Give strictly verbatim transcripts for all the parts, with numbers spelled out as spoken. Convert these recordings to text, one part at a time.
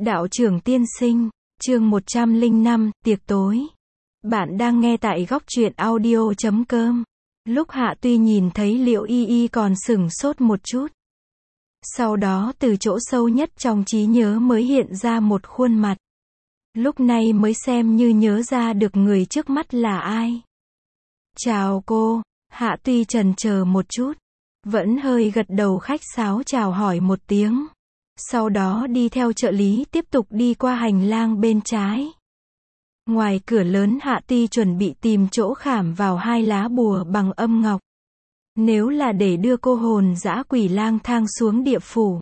Đạo trưởng tiên sinh, chương một trăm lẻ năm, tiệc tối. Bạn đang nghe tại góc truyện audio chấm com. Lúc Hạ Tuy nhìn thấy Liễu Y Y còn sửng sốt một chút. Sau đó từ chỗ sâu nhất trong trí nhớ mới hiện ra một khuôn mặt. Lúc này mới xem như nhớ ra được người trước mắt là ai. Chào cô, Hạ Tuy chần chờ một chút. Vẫn hơi gật đầu khách sáo chào hỏi một tiếng. Sau đó đi theo trợ lý tiếp tục đi qua hành lang bên trái. Ngoài cửa lớn Hạ Tuy chuẩn bị tìm chỗ khảm vào hai lá bùa bằng âm ngọc. Nếu là để đưa cô hồn dã quỷ lang thang xuống địa phủ.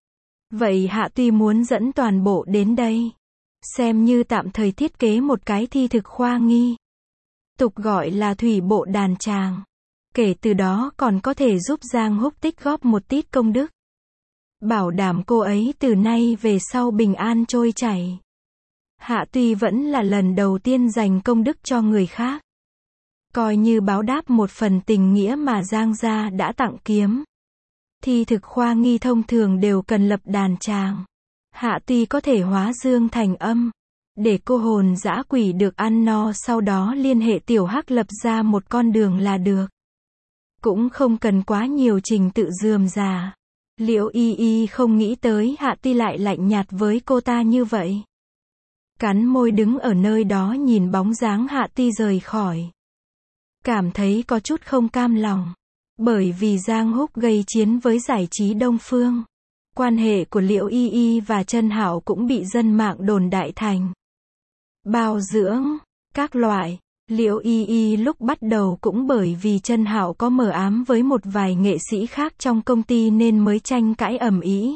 Vậy Hạ Tuy muốn dẫn toàn bộ đến đây. Xem như tạm thời thiết kế một cái thi thực khoa nghi. Tục gọi là thủy bộ đàn tràng. Kể từ đó còn có thể giúp Giang Húc tích góp một tít công đức. Bảo đảm cô ấy từ nay về sau bình an trôi chảy. Hạ Tuy vẫn là lần đầu tiên dành công đức cho người khác. Coi như báo đáp một phần tình nghĩa mà Giang gia đã tặng kiếm. Thi thực khoa nghi thông thường đều cần lập đàn tràng. Hạ Tuy có thể hóa dương thành âm. Để cô hồn dã quỷ được ăn no, sau đó liên hệ tiểu hắc lập ra một con đường là được. Cũng không cần quá nhiều trình tự rườm rà. Liễu Y Y không nghĩ tới Hạ Tuy lại lạnh nhạt với cô ta như vậy. Cắn môi đứng ở nơi đó nhìn bóng dáng Hạ Tuy rời khỏi. Cảm thấy có chút không cam lòng. Bởi vì Giang Húc gây chiến với giải trí Đông Phương. Quan hệ của Liễu Y Y và Trân Hạo cũng bị dân mạng đồn đại thành bao dưỡng, các loại. Liễu Y Y lúc bắt đầu cũng bởi vì Trân Hạo có mờ ám với một vài nghệ sĩ khác trong công ty nên mới tranh cãi ầm ĩ.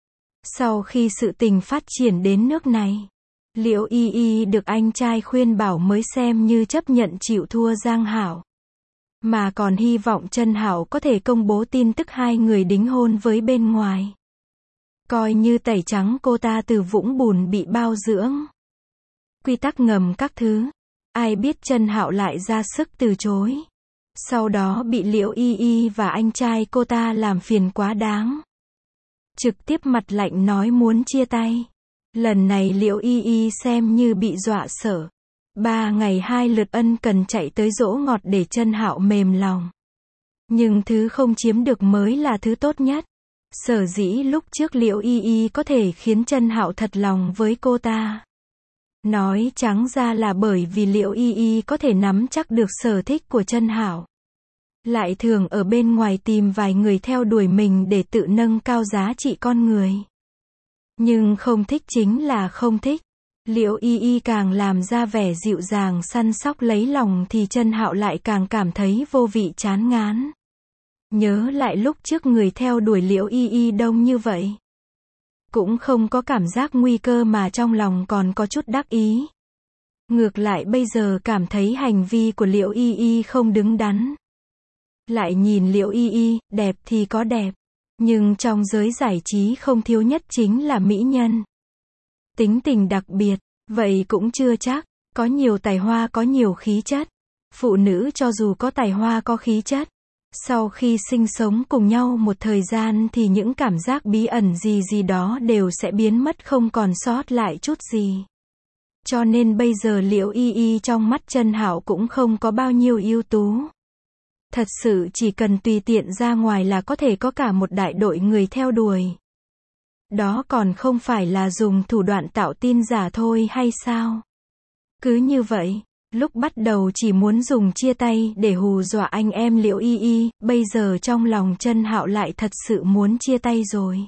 Sau khi sự tình phát triển đến nước này, Liễu Y Y được anh trai khuyên bảo mới xem như chấp nhận chịu thua Giang Hạo. Mà còn hy vọng Trân Hạo có thể công bố tin tức hai người đính hôn với bên ngoài. Coi như tẩy trắng cô ta từ vũng bùn bị bao dưỡng. Quy tắc ngầm các thứ. Ai biết Trân Hạo lại ra sức từ chối. Sau đó bị Liễu Y Y và anh trai cô ta làm phiền quá đáng. Trực tiếp mặt lạnh nói muốn chia tay. Lần này Liễu Y Y xem như bị dọa sợ. Ba ngày hai lượt ân cần chạy tới dỗ ngọt để Trân Hạo mềm lòng. Nhưng thứ không chiếm được mới là thứ tốt nhất. Sở dĩ lúc trước Liễu Y Y có thể khiến Trân Hạo thật lòng với cô ta. Nói trắng ra là bởi vì Liễu Y Y có thể nắm chắc được sở thích của Trân Hạo. Lại thường ở bên ngoài tìm vài người theo đuổi mình để tự nâng cao giá trị con người. Nhưng không thích chính là không thích. Liễu Y Y càng làm ra vẻ dịu dàng săn sóc lấy lòng thì Trân Hạo lại càng cảm thấy vô vị chán ngán. Nhớ lại lúc trước người theo đuổi Liễu Y Y đông như vậy. Cũng không có cảm giác nguy cơ mà trong lòng còn có chút đắc ý. Ngược lại bây giờ cảm thấy hành vi của Liễu Y Y không đứng đắn. Lại nhìn Liễu Y Y, đẹp thì có đẹp. Nhưng trong giới giải trí không thiếu nhất chính là mỹ nhân. Tính tình đặc biệt, vậy cũng chưa chắc. Có nhiều tài hoa có nhiều khí chất. Phụ nữ cho dù có tài hoa có khí chất. Sau khi sinh sống cùng nhau một thời gian thì những cảm giác bí ẩn gì gì đó đều sẽ biến mất không còn sót lại chút gì. Cho nên bây giờ Liễu Y Y trong mắt Trân Hạo cũng không có bao nhiêu ưu tú. Thật sự chỉ cần tùy tiện ra ngoài là có thể có cả một đại đội người theo đuổi. Đó còn không phải là dùng thủ đoạn tạo tin giả thôi hay sao? Cứ như vậy. Lúc bắt đầu chỉ muốn dùng chia tay để hù dọa anh em Liễu Y Y, bây giờ trong lòng Trân Hạo lại thật sự muốn chia tay rồi.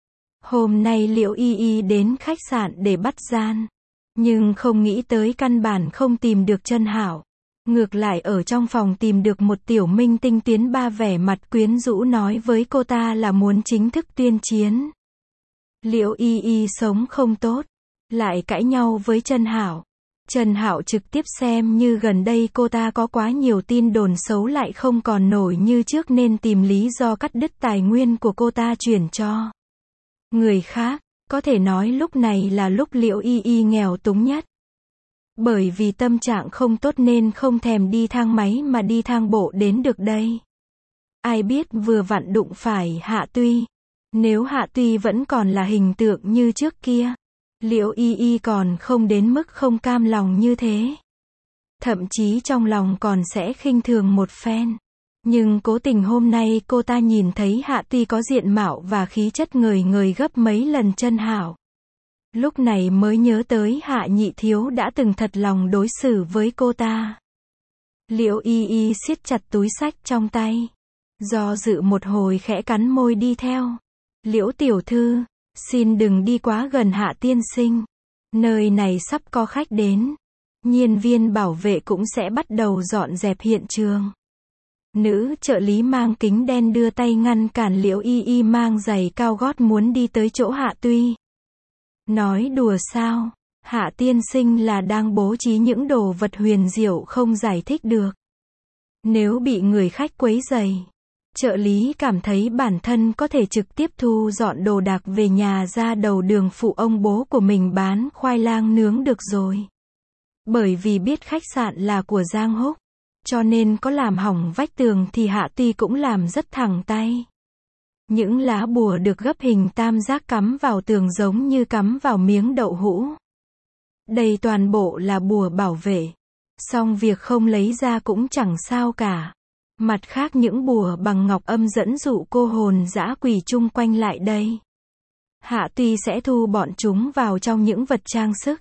Hôm nay Liễu Y Y đến khách sạn để bắt gian, nhưng không nghĩ tới căn bản không tìm được Trân Hạo. Ngược lại ở trong phòng tìm được một tiểu minh tinh tiến ba vẻ mặt quyến rũ nói với cô ta là muốn chính thức tuyên chiến. Liễu Y Y sống không tốt, lại cãi nhau với Trân Hạo. Trân Hạo trực tiếp xem như gần đây cô ta có quá nhiều tin đồn xấu lại không còn nổi như trước nên tìm lý do cắt đứt tài nguyên của cô ta chuyển cho người khác. Có thể nói lúc này là lúc Liễu Y Y nghèo túng nhất. Bởi vì tâm trạng không tốt nên không thèm đi thang máy mà đi thang bộ đến được đây. Ai biết vừa vặn đụng phải Hạ Tuy. Nếu Hạ Tuy vẫn còn là hình tượng như trước kia, Liễu Y Y còn không đến mức không cam lòng như thế. Thậm chí trong lòng còn sẽ khinh thường một phen. Nhưng cố tình hôm nay cô ta nhìn thấy Hạ Tuy có diện mạo và khí chất ngời ngời gấp mấy lần Chân Hảo. Lúc này mới nhớ tới Hạ nhị thiếu đã từng thật lòng đối xử với cô ta. Liễu Y Y siết chặt túi xách trong tay. Do dự một hồi khẽ cắn môi đi theo. Liễu tiểu thư, xin đừng đi quá gần Hạ tiên sinh. Nơi này sắp có khách đến. Nhân viên bảo vệ cũng sẽ bắt đầu dọn dẹp hiện trường. Nữ trợ lý mang kính đen đưa tay ngăn cản Liễu Y Y mang giày cao gót muốn đi tới chỗ Hạ Tuy. Nói đùa sao? Hạ tiên sinh là đang bố trí những đồ vật huyền diệu không giải thích được. Nếu bị người khách quấy rầy, trợ lý cảm thấy bản thân có thể trực tiếp thu dọn đồ đạc về nhà ra đầu đường phụ ông bố của mình bán khoai lang nướng được rồi. Bởi vì biết khách sạn là của Giang Húc, cho nên có làm hỏng vách tường thì Hạ Tuy cũng làm rất thẳng tay. Những lá bùa được gấp hình tam giác cắm vào tường giống như cắm vào miếng đậu hũ. Đây toàn bộ là bùa bảo vệ. Song việc không lấy ra cũng chẳng sao cả. Mặt khác những bùa bằng ngọc âm dẫn dụ cô hồn dã quỷ chung quanh lại đây. Hạ Tuy sẽ thu bọn chúng vào trong những vật trang sức.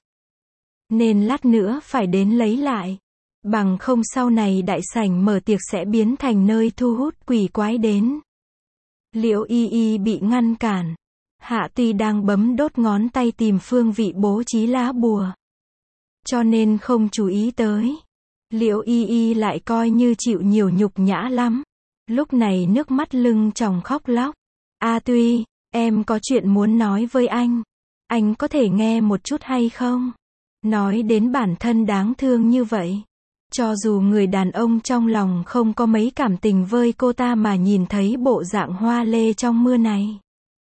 Nên lát nữa phải đến lấy lại. Bằng không sau này đại sảnh mở tiệc sẽ biến thành nơi thu hút quỷ quái đến. Liễu Y Y bị ngăn cản. Hạ Tuy đang bấm đốt ngón tay tìm phương vị bố trí lá bùa. Cho nên không chú ý tới. Liễu Y Y lại coi như chịu nhiều nhục nhã lắm. Lúc này nước mắt lưng tròng khóc lóc. A Tuy, em có chuyện muốn nói với anh. Anh có thể nghe một chút hay không? Nói đến bản thân đáng thương như vậy. Cho dù người đàn ông trong lòng không có mấy cảm tình với cô ta mà nhìn thấy bộ dạng hoa lê trong mưa này.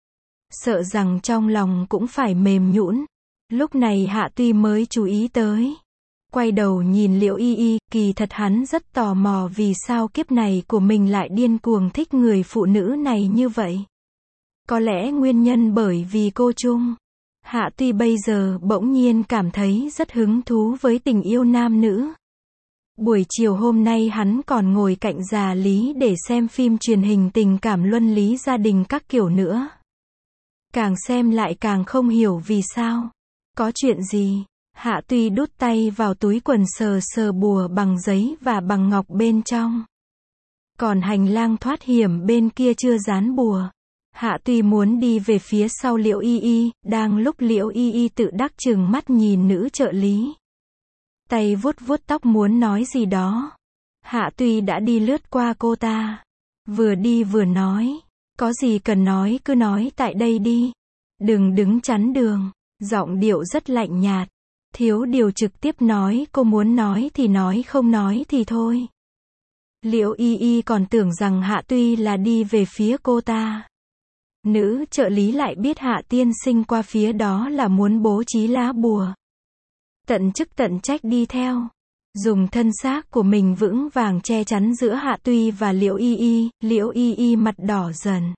Sợ rằng trong lòng cũng phải mềm nhũn. Lúc này Hạ Tuy mới chú ý tới. Quay đầu nhìn Liễu Y Y, kỳ thật hắn rất tò mò vì sao kiếp này của mình lại điên cuồng thích người phụ nữ này như vậy. Có lẽ nguyên nhân bởi vì cô Trung. Hạ Tuy bây giờ bỗng nhiên cảm thấy rất hứng thú với tình yêu nam nữ. Buổi chiều hôm nay hắn còn ngồi cạnh già Lý để xem phim truyền hình tình cảm luân lý gia đình các kiểu nữa. Càng xem lại càng không hiểu vì sao. Có chuyện gì? Hạ Tuy đút tay vào túi quần sờ sờ bùa bằng giấy và bằng ngọc bên trong. Còn hành lang thoát hiểm bên kia chưa dán bùa. Hạ Tuy muốn đi về phía sau Liễu Y Y, đang lúc Liễu Y Y tự đắc chừng mắt nhìn nữ trợ lý. Tay vuốt vuốt tóc muốn nói gì đó. Hạ Tuy đã đi lướt qua cô ta. Vừa đi vừa nói. Có gì cần nói cứ nói tại đây đi. Đừng đứng chắn đường. Giọng điệu rất lạnh nhạt. Thiếu điều trực tiếp nói, cô muốn nói thì nói, không nói thì thôi. Liễu Y Y còn tưởng rằng Hạ Tuy là đi về phía cô ta. Nữ trợ lý lại biết Hạ tiên sinh qua phía đó là muốn bố trí lá bùa. Tận chức tận trách đi theo. Dùng thân xác của mình vững vàng che chắn giữa Hạ Tuy và Liễu Y Y. Liễu Y Y mặt đỏ dần.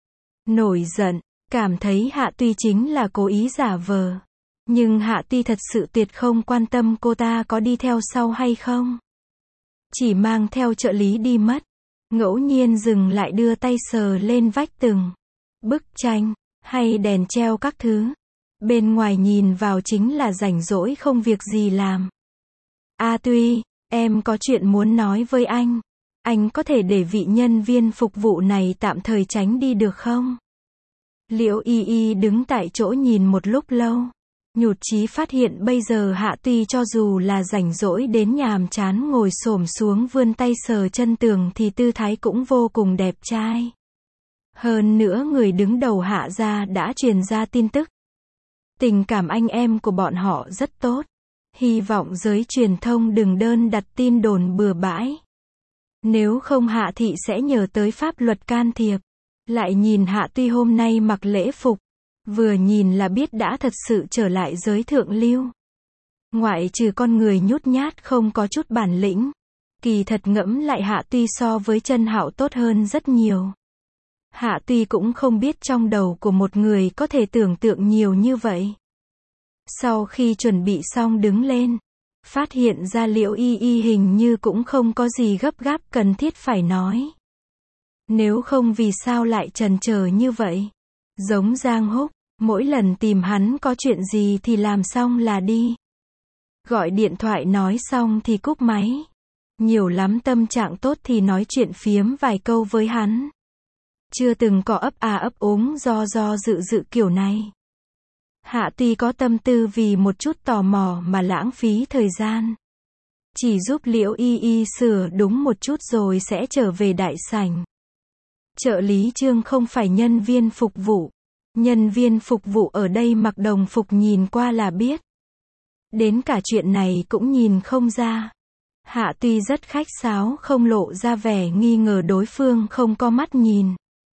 Nổi giận, cảm thấy Hạ Tuy chính là cố ý giả vờ. Nhưng Hạ Tuy thật sự tuyệt không quan tâm cô ta có đi theo sau hay không. Chỉ mang theo trợ lý đi mất. Ngẫu nhiên dừng lại đưa tay sờ lên vách tường. Bức tranh, hay đèn treo các thứ. Bên ngoài nhìn vào chính là rảnh rỗi không việc gì làm. A Tuy, em có chuyện muốn nói với anh. Anh có thể để vị nhân viên phục vụ này tạm thời tránh đi được không? Liễu Y Y đứng tại chỗ nhìn một lúc lâu. Nhụt chí phát hiện bây giờ Hạ Tuy cho dù là rảnh rỗi đến nhàm chán ngồi xổm xuống vươn tay sờ chân tường thì tư thái cũng vô cùng đẹp trai. Hơn nữa người đứng đầu Hạ gia đã truyền ra tin tức. Tình cảm anh em của bọn họ rất tốt. Hy vọng giới truyền thông đừng đơn đặt tin đồn bừa bãi. Nếu không Hạ thị sẽ nhờ tới pháp luật can thiệp. Lại nhìn Hạ Tuy hôm nay mặc lễ phục. Vừa nhìn là biết đã thật sự trở lại giới thượng lưu. Ngoại trừ con người nhút nhát không có chút bản lĩnh. Kỳ thật ngẫm lại Hạ Tuy so với Chân Hạo tốt hơn rất nhiều. Hạ Tuy cũng không biết trong đầu của một người có thể tưởng tượng nhiều như vậy. Sau khi chuẩn bị xong đứng lên, phát hiện ra Liễu Y Y hình như cũng không có gì gấp gáp cần thiết phải nói. Nếu không vì sao lại chần chờ như vậy? Giống Giang Húc, mỗi lần tìm hắn có chuyện gì thì làm xong là đi. Gọi điện thoại nói xong thì cúp máy. Nhiều lắm tâm trạng tốt thì nói chuyện phiếm vài câu với hắn. Chưa từng có ấp à ấp úng do do dự dự kiểu này. Hạ tuy có tâm tư vì một chút tò mò mà lãng phí thời gian. Chỉ giúp Liễu Y Y sửa đúng một chút rồi sẽ trở về đại sảnh. Trợ lý Trương không phải nhân viên phục vụ. Nhân viên phục vụ ở đây mặc đồng phục nhìn qua là biết. Đến cả chuyện này cũng nhìn không ra. Hạ tuy rất khách sáo không lộ ra vẻ nghi ngờ đối phương không có mắt nhìn.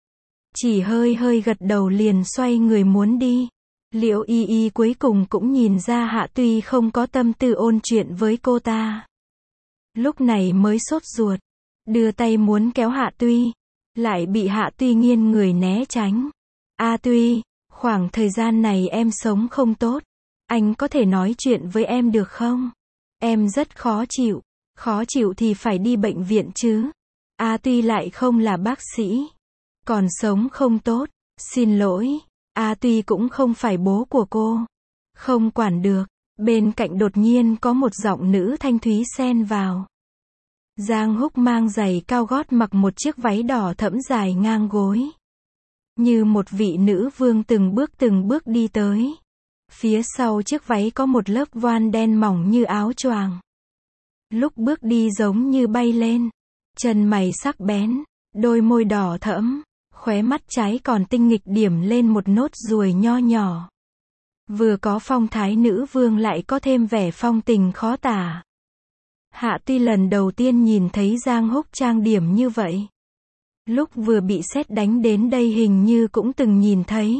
Chỉ hơi hơi gật đầu liền xoay người muốn đi. Liễu Y Y cuối cùng cũng nhìn ra Hạ tuy không có tâm tư ôn chuyện với cô ta. Lúc này mới sốt ruột. Đưa tay muốn kéo Hạ tuy. Lại bị Hạ tuy nghiêng người né tránh. A Tuy, khoảng thời gian này em sống không tốt. Anh có thể nói chuyện với em được không? Em rất khó chịu. Khó chịu thì phải đi bệnh viện chứ. A Tuy lại không là bác sĩ. Còn sống không tốt. Xin lỗi. A Tuy cũng không phải bố của cô. Không quản được. Bên cạnh đột nhiên có một giọng nữ thanh thúy xen vào. Giang Húc mang giày cao gót mặc một chiếc váy đỏ thẫm dài ngang gối. Như một vị nữ vương từng bước từng bước đi tới. Phía sau chiếc váy có một lớp voan đen mỏng như áo choàng. Lúc bước đi giống như bay lên. Chân mày sắc bén, đôi môi đỏ thẫm, khóe mắt trái còn tinh nghịch điểm lên một nốt ruồi nho nhỏ. Vừa có phong thái nữ vương lại có thêm vẻ phong tình khó tả. Hạ tuy lần đầu tiên nhìn thấy Giang Húc trang điểm như vậy. Lúc vừa bị sét đánh đến đây hình như cũng từng nhìn thấy.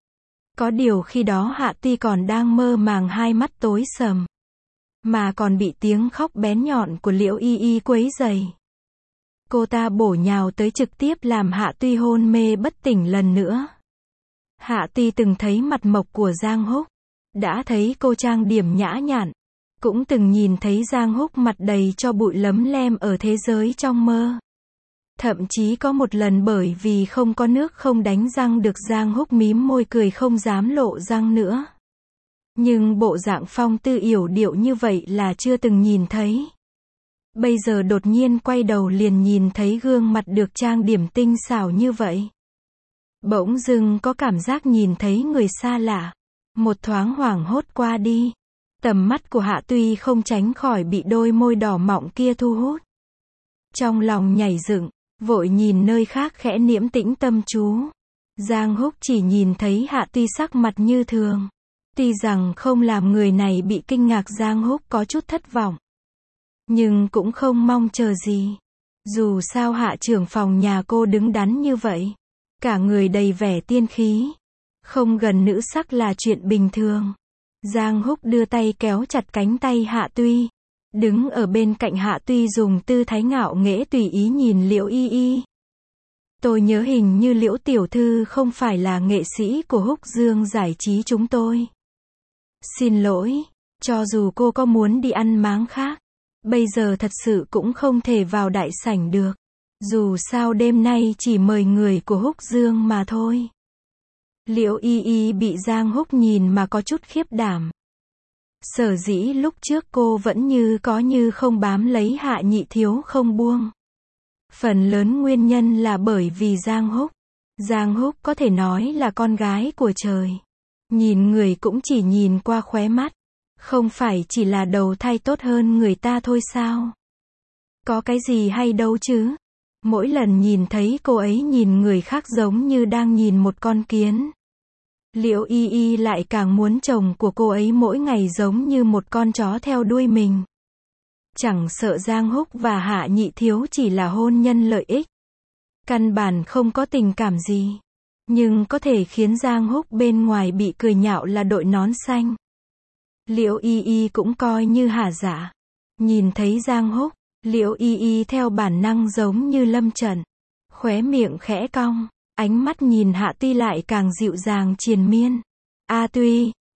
Có điều khi đó Hạ tuy còn đang mơ màng hai mắt tối sầm. Mà còn bị tiếng khóc bén nhọn của Liễu Y Y quấy rầy. Cô ta bổ nhào tới trực tiếp làm Hạ tuy hôn mê bất tỉnh lần nữa. Hạ tuy từng thấy mặt mộc của Giang Húc. Đã thấy cô trang điểm nhã nhặn. Cũng từng nhìn thấy Giang Húc mặt đầy cho bụi lấm lem ở thế giới trong mơ. Thậm chí có một lần bởi vì không có nước không đánh răng được Giang Húc mím môi cười không dám lộ răng nữa. Nhưng bộ dạng phong tư yểu điệu như vậy là chưa từng nhìn thấy. Bây giờ đột nhiên quay đầu liền nhìn thấy gương mặt được trang điểm tinh xảo như vậy. Bỗng dưng có cảm giác nhìn thấy người xa lạ. Một thoáng hoảng hốt qua đi. Tầm mắt của Hạ tuy không tránh khỏi bị đôi môi đỏ mọng kia thu hút. Trong lòng nhảy dựng, vội nhìn nơi khác khẽ niễm tĩnh tâm chú. Giang Húc chỉ nhìn thấy Hạ tuy sắc mặt như thường. Tuy rằng không làm người này bị kinh ngạc, Giang Húc có chút thất vọng. Nhưng cũng không mong chờ gì. Dù sao Hạ trưởng phòng nhà cô đứng đắn như vậy. Cả người đầy vẻ tiên khí. Không gần nữ sắc là chuyện bình thường. Giang Húc đưa tay kéo chặt cánh tay Hạ tuy. Đứng ở bên cạnh Hạ tuy dùng tư thái ngạo nghễ tùy ý nhìn Liễu Y Y. Tôi nhớ hình như Liễu tiểu thư không phải là nghệ sĩ của Húc Dương giải trí chúng tôi. Xin lỗi, cho dù cô có muốn đi ăn máng khác, bây giờ thật sự cũng không thể vào đại sảnh được. Dù sao đêm nay chỉ mời người của Húc Dương mà thôi. Liễu Y Y bị Giang Húc nhìn mà có chút khiếp đảm. Sở dĩ lúc trước cô vẫn như có như không bám lấy Hạ nhị thiếu không buông. Phần lớn nguyên nhân là bởi vì Giang Húc. Giang Húc có thể nói là con gái của trời. Nhìn người cũng chỉ nhìn qua khóe mắt. Không phải chỉ là đầu thai tốt hơn người ta thôi sao? Có cái gì hay đâu chứ? Mỗi lần nhìn thấy cô ấy nhìn người khác giống như đang nhìn một con kiến. Liễu Y Y lại càng muốn chồng của cô ấy mỗi ngày giống như một con chó theo đuôi mình. Chẳng sợ Giang Húc và Hạ nhị thiếu chỉ là hôn nhân lợi ích. Căn bản không có tình cảm gì. Nhưng có thể khiến Giang Húc bên ngoài bị cười nhạo là đội nón xanh. Liễu Y Y cũng coi như hả dạ. Nhìn thấy Giang Húc, Liễu Y Y theo bản năng giống như lâm trận. Khóe miệng khẽ cong, ánh mắt nhìn Hạ tuy lại càng dịu dàng triền miên. A Tuy,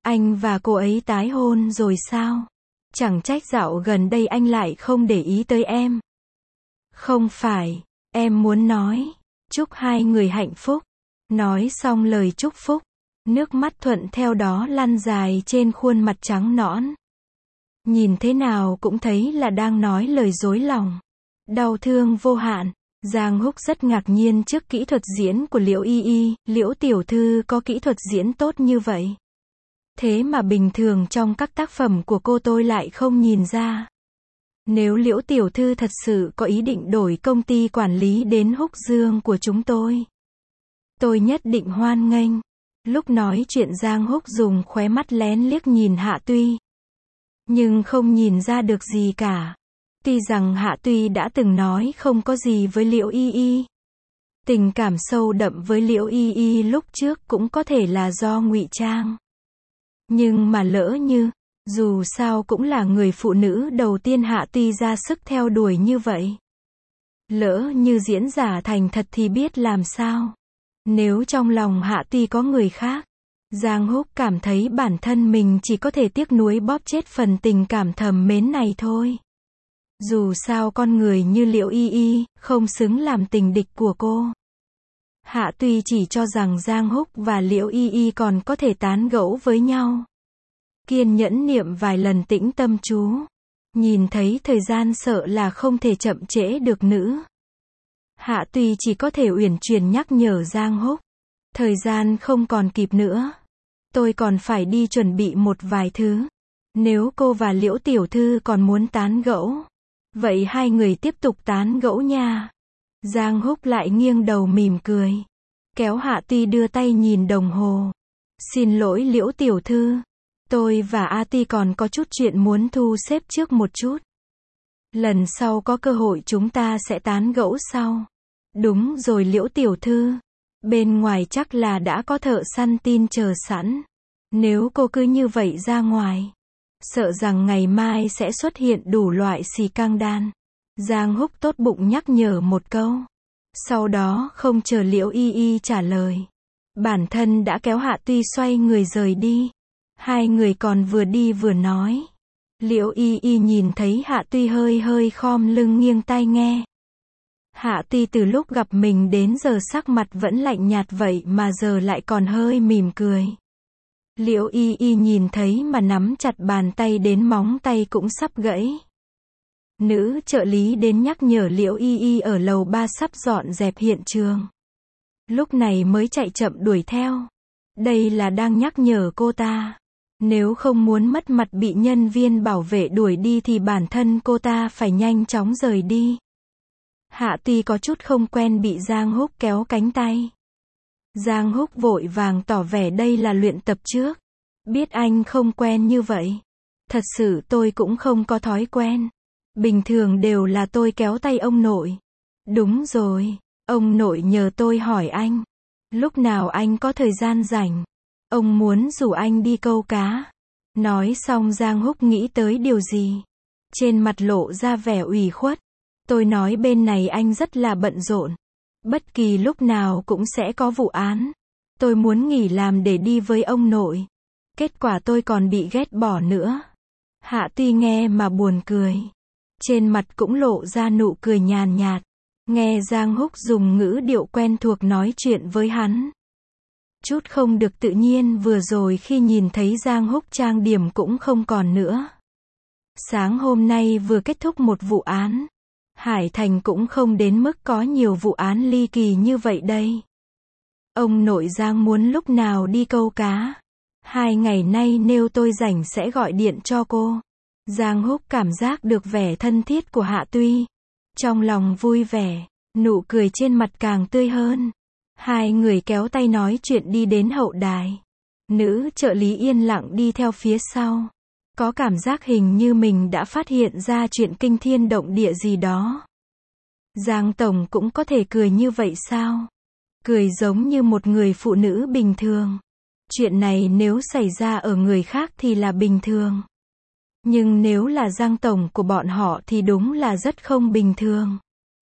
Anh và cô ấy tái hôn rồi sao? Chẳng trách dạo gần đây anh lại không để ý tới em. Không phải, em muốn nói, chúc hai người hạnh phúc. Nói xong lời chúc phúc, nước mắt thuận theo đó lăn dài trên khuôn mặt trắng nõn. Nhìn thế nào cũng thấy là đang nói lời dối lòng. Đau thương vô hạn. Giang Húc rất ngạc nhiên trước kỹ thuật diễn của Liễu Y Y, Liễu tiểu thư có kỹ thuật diễn tốt như vậy. Thế mà bình thường trong các tác phẩm của cô tôi lại không nhìn ra. Nếu Liễu tiểu thư thật sự có ý định đổi công ty quản lý đến Húc Dương của chúng tôi, tôi nhất định hoan nghênh. Lúc nói chuyện Giang Húc dùng khóe mắt lén liếc nhìn Hạ Tuy. Nhưng không nhìn ra được gì cả. Tuy rằng Hạ Tuy đã từng nói không có gì với Liễu Y Y. Tình cảm sâu đậm với Liễu Y Y lúc trước cũng có thể là do ngụy trang. Nhưng mà lỡ như, dù sao cũng là người phụ nữ đầu tiên Hạ Tuy ra sức theo đuổi như vậy. Lỡ như diễn giả thành thật thì biết làm sao. Nếu trong lòng Hạ Tuy có người khác, Giang Húc cảm thấy bản thân mình chỉ có thể tiếc nuối bóp chết phần tình cảm thầm mến này thôi. Dù sao con người như Liễu Y Y, không xứng làm tình địch của cô. Hạ Tuy chỉ cho rằng Giang Húc và Liễu Y Y còn có thể tán gẫu với nhau. Kiên nhẫn niệm vài lần tĩnh tâm chú. Nhìn thấy thời gian sợ là không thể chậm trễ được nữa. Hạ Tuy chỉ có thể uyển chuyển nhắc nhở Giang Húc. Thời gian không còn kịp nữa. Tôi còn phải đi chuẩn bị một vài thứ. Nếu cô và Liễu tiểu thư còn muốn tán gẫu, vậy hai người tiếp tục tán gẫu nha. Giang Húc lại nghiêng đầu mỉm cười. Kéo Hạ Tuy đưa tay nhìn đồng hồ. Xin lỗi Liễu tiểu thư. Tôi và A Ti còn có chút chuyện muốn thu xếp trước một chút. Lần sau có cơ hội chúng ta sẽ tán gẫu sau. Đúng rồi Liễu tiểu thư. Bên ngoài chắc là đã có thợ săn tin chờ sẵn. Nếu cô cứ như vậy ra ngoài, sợ rằng ngày mai sẽ xuất hiện đủ loại xì căng đan. Giang Húc tốt bụng nhắc nhở một câu. Sau đó không chờ Liễu Y Y trả lời. Bản thân đã kéo Hạ Tuy xoay người rời đi. Hai người còn vừa đi vừa nói. Liễu Y Y nhìn thấy Hạ Tuy hơi hơi khom lưng nghiêng tai nghe. Hạ Tuy từ lúc gặp mình đến giờ sắc mặt vẫn lạnh nhạt vậy mà giờ lại còn hơi mỉm cười. Liễu Y Y nhìn thấy mà nắm chặt bàn tay đến móng tay cũng sắp gãy. Nữ trợ lý đến nhắc nhở Liễu Y Y ở lầu ba sắp dọn dẹp hiện trường. Lúc này mới chạy chậm đuổi theo. Đây là đang nhắc nhở cô ta. Nếu không muốn mất mặt bị nhân viên bảo vệ đuổi đi thì bản thân cô ta phải nhanh chóng rời đi. Hạ Tuy có chút không quen bị Giang Húc kéo cánh tay. Giang Húc vội vàng tỏ vẻ đây là luyện tập trước. Biết anh không quen như vậy. Thật sự tôi cũng không có thói quen. Bình thường đều là tôi kéo tay ông nội. Đúng rồi, ông nội nhờ tôi hỏi anh. Lúc nào anh có thời gian rảnh? Ông muốn rủ anh đi câu cá. Nói xong Giang Húc nghĩ tới điều gì. Trên mặt lộ ra vẻ ủy khuất. Tôi nói bên này anh rất là bận rộn. Bất kỳ lúc nào cũng sẽ có vụ án. Tôi muốn nghỉ làm để đi với ông nội. Kết quả tôi còn bị ghét bỏ nữa. Hạ Tuy nghe mà buồn cười. Trên mặt cũng lộ ra nụ cười nhàn nhạt. Nghe Giang Húc dùng ngữ điệu quen thuộc nói chuyện với hắn. Chút không được tự nhiên vừa rồi khi nhìn thấy Giang Húc trang điểm cũng không còn nữa. Sáng hôm nay vừa kết thúc một vụ án. Hải Thành cũng không đến mức có nhiều vụ án ly kỳ như vậy đây. Ông nội Giang muốn lúc nào đi câu cá. Hai ngày nay nếu tôi rảnh sẽ gọi điện cho cô. Giang Húc cảm giác được vẻ thân thiết của Hạ Tuy. Trong lòng vui vẻ, nụ cười trên mặt càng tươi hơn. Hai người kéo tay nói chuyện đi đến hậu đài. Nữ trợ lý yên lặng đi theo phía sau. Có cảm giác hình như mình đã phát hiện ra chuyện kinh thiên động địa gì đó. Giang Tổng cũng có thể cười như vậy sao? Cười giống như một người phụ nữ bình thường. Chuyện này nếu xảy ra ở người khác thì là bình thường. Nhưng nếu là Giang Tổng của bọn họ thì đúng là rất không bình thường.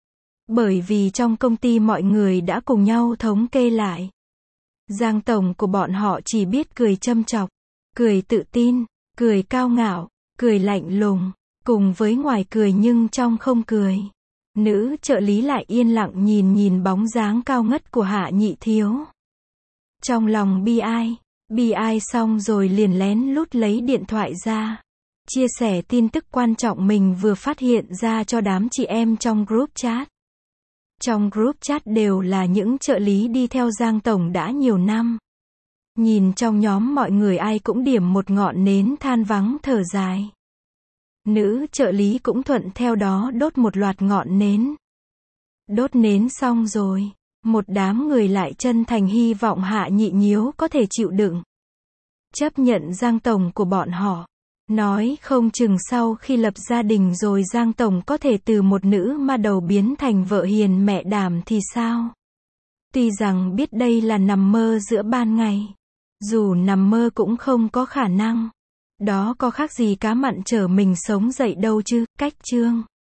Bởi vì trong công ty mọi người đã cùng nhau thống kê lại. Giang Tổng của bọn họ chỉ biết cười châm chọc. cười tự tin, cười cao ngạo, cười lạnh lùng, cùng với ngoài cười nhưng trong không cười. Nữ trợ lý lại yên lặng nhìn nhìn bóng dáng cao ngất của Hạ Nhị Thiếu. Trong lòng bi ai, bi ai xong rồi liền lén lút lấy điện thoại ra. Chia sẻ tin tức quan trọng mình vừa phát hiện ra cho đám chị em trong group chat. Trong group chat đều là những trợ lý đi theo Giang Tổng đã nhiều năm. Nhìn trong nhóm mọi người ai cũng điểm một ngọn nến than vắng thở dài. Nữ trợ lý cũng thuận theo đó đốt một loạt ngọn nến. Đốt nến xong rồi, một đám người lại chân thành hy vọng Hạ Nhị Nhiếu có thể chịu đựng, chấp nhận Giang Tổng của bọn họ. Nói không chừng sau khi lập gia đình rồi Giang Tổng có thể từ một nữ ma đầu biến thành vợ hiền mẹ đảm thì sao? Tuy rằng biết đây là nằm mơ giữa ban ngày. Dù nằm mơ cũng không có khả năng. Đó có khác gì cá mặn chở mình sống dậy đâu chứ. Cách chương